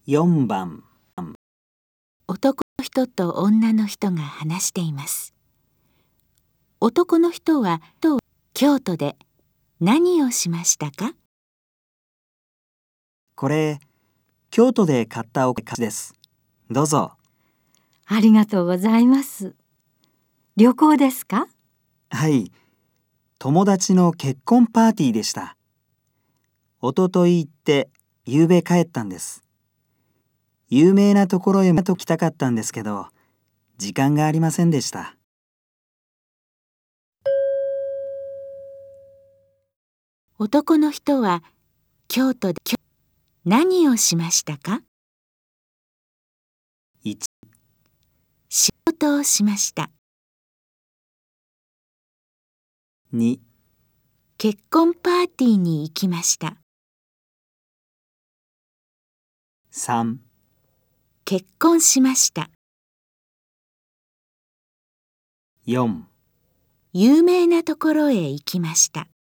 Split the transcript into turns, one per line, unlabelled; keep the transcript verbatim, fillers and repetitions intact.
よんばん。
男の人と女の人が話しています。男の人はと京都で何をしましたか？
これ、京都で買ったお菓子です。どうぞ。
ありがとうございます。旅行ですか？
はい、友達の結婚パーティーでした。おととい行って、ゆうべ帰ったんです。有名なところへもと来たかったんですけど、時間がありませんでした。
男の人は京都で何をしましたか？
いち、
仕事をしました。
に、
結婚パーティーに行きました。
さん、
結婚しました。
よん。
有名なところへ行きました。